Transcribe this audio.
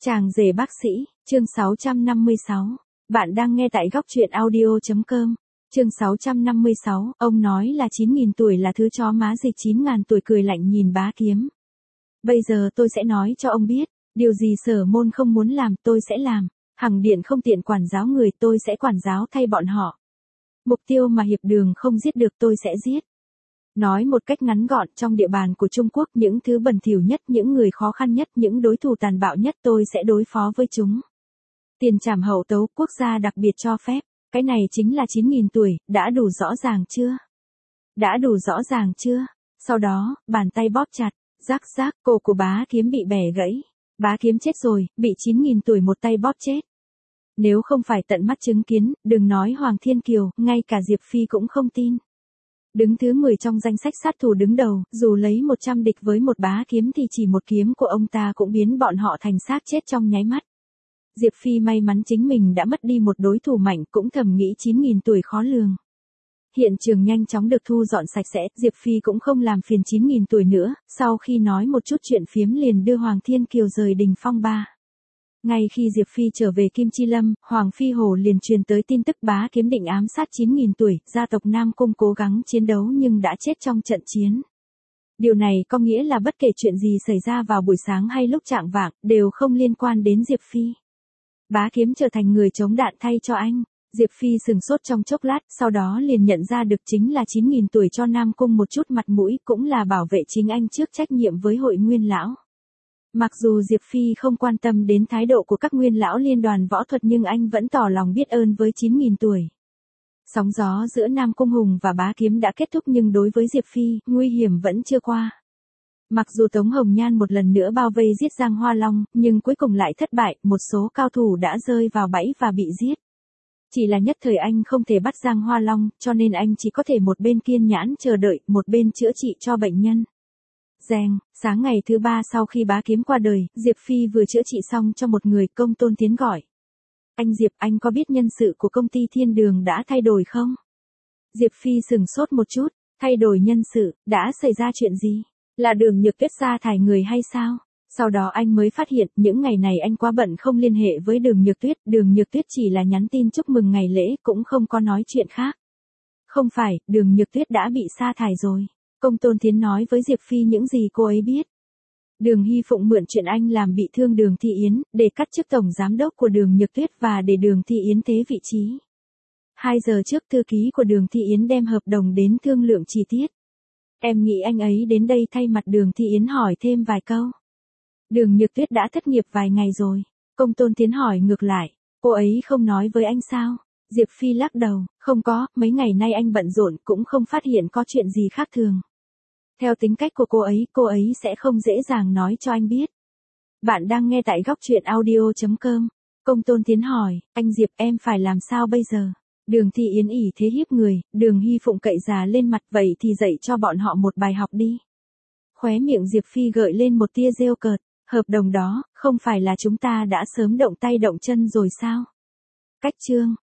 Chàng rể bác sĩ, chương 656. Bạn đang nghe tại góc truyện audio.com. Chương 656, ông nói là 9.000 tuổi là thứ chó má dịch 9.000 tuổi cười lạnh nhìn Bá Kiếm. Bây giờ tôi sẽ nói cho ông biết, điều gì Sở Môn không muốn làm tôi sẽ làm, Hằng Điện không tiện quản giáo người tôi sẽ quản giáo thay bọn họ. Mục tiêu mà Hiệp Đường không giết được tôi sẽ giết. Nói một cách ngắn gọn, trong địa bàn của Trung Quốc những thứ bẩn thỉu nhất, những người khó khăn nhất, những đối thủ tàn bạo nhất tôi sẽ đối phó với chúng. Tiền trảm hậu tấu, quốc gia đặc biệt cho phép, cái này chính là 9.000 tuổi, đã đủ rõ ràng chưa? Đã đủ rõ ràng chưa? Sau đó, bàn tay bóp chặt, rắc rắc, cổ của Bá Kiếm bị bẻ gãy. Bá Kiếm chết rồi, bị 9.000 tuổi một tay bóp chết. Nếu không phải tận mắt chứng kiến, đừng nói Hoàng Thiên Kiều, ngay cả Diệp Phi cũng không tin. Đứng thứ 10 trong danh sách sát thủ đứng đầu, dù lấy 100 địch với một Bá Kiếm thì chỉ một kiếm của ông ta cũng biến bọn họ thành xác chết trong nháy mắt. Diệp Phi may mắn chính mình đã mất đi một đối thủ mạnh, cũng thầm nghĩ 9.000 tuổi khó lường. Hiện trường nhanh chóng được thu dọn sạch sẽ, Diệp Phi cũng không làm phiền 9.000 tuổi nữa, sau khi nói một chút chuyện phiếm liền đưa Hoàng Thiên Kiều rời đình phong ba. Ngay khi Diệp Phi trở về Kim Chi Lâm, Hoàng Phi Hổ liền truyền tới tin tức Bá Kiếm định ám sát 9.000 tuổi, gia tộc Nam Cung cố gắng chiến đấu nhưng đã chết trong trận chiến. Điều này có nghĩa là bất kể chuyện gì xảy ra vào buổi sáng hay lúc chạng vạng, đều không liên quan đến Diệp Phi. Bá Kiếm trở thành người chống đạn thay cho anh. Diệp Phi sừng sốt trong chốc lát, sau đó liền nhận ra được chính là 9.000 tuổi cho Nam Cung một chút mặt mũi, cũng là bảo vệ chính anh trước trách nhiệm với hội nguyên lão. Mặc dù Diệp Phi không quan tâm đến thái độ của các nguyên lão liên đoàn võ thuật nhưng anh vẫn tỏ lòng biết ơn với 9.000 tuổi. Sóng gió giữa Nam Cung Hùng và Bá Kiếm đã kết thúc nhưng đối với Diệp Phi, nguy hiểm vẫn chưa qua. Mặc dù Tống Hồng Nhan một lần nữa bao vây giết Giang Hoa Long, nhưng cuối cùng lại thất bại, một số cao thủ đã rơi vào bẫy và bị giết. Chỉ là nhất thời anh không thể bắt Giang Hoa Long, cho nên anh chỉ có thể một bên kiên nhẫn chờ đợi, một bên chữa trị cho bệnh nhân. Reng, sáng ngày thứ 3 sau khi Bá Kiếm qua đời, Diệp Phi vừa chữa trị xong cho một người, Công Tôn Tiến gọi. Anh Diệp, anh có biết nhân sự của công ty Thiên Đường đã thay đổi không? Diệp Phi sừng sốt một chút, thay đổi nhân sự, đã xảy ra chuyện gì? Là Đường Nhược Tuyết sa thải người hay sao? Sau đó anh mới phát hiện, những ngày này anh quá bận không liên hệ với Đường Nhược Tuyết chỉ là nhắn tin chúc mừng ngày lễ, cũng không có nói chuyện khác. Không phải, Đường Nhược Tuyết đã bị sa thải rồi. Công Tôn Tiến nói với Diệp Phi những gì cô ấy biết. Đường Hy Phụng mượn chuyện anh làm bị thương Đường Thị Yến, để cắt chức tổng giám đốc của Đường Nhược Tuyết và để Đường Thị Yến thế vị trí. 2 giờ trước thư ký của Đường Thị Yến đem hợp đồng đến thương lượng chi tiết. Em nghĩ anh ấy đến đây thay mặt Đường Thị Yến hỏi thêm vài câu. Đường Nhược Tuyết đã thất nghiệp vài ngày rồi. Công Tôn Tiến hỏi ngược lại, cô ấy không nói với anh sao? Diệp Phi lắc đầu, không có, mấy ngày nay anh bận rộn cũng không phát hiện có chuyện gì khác thường. Theo tính cách của cô ấy sẽ không dễ dàng nói cho anh biết. Bạn đang nghe tại góc truyện audio.com. Công Tôn Tiến hỏi, anh Diệp em phải làm sao bây giờ? Đường Thị Yến ỉ thế hiếp người, Đường Hy Phụng cậy già lên mặt, vậy thì dạy cho bọn họ một bài học đi. Khóe miệng Diệp Phi gợi lên một tia rêu cợt, hợp đồng đó, không phải là chúng ta đã sớm động tay động chân rồi sao? Cách chương,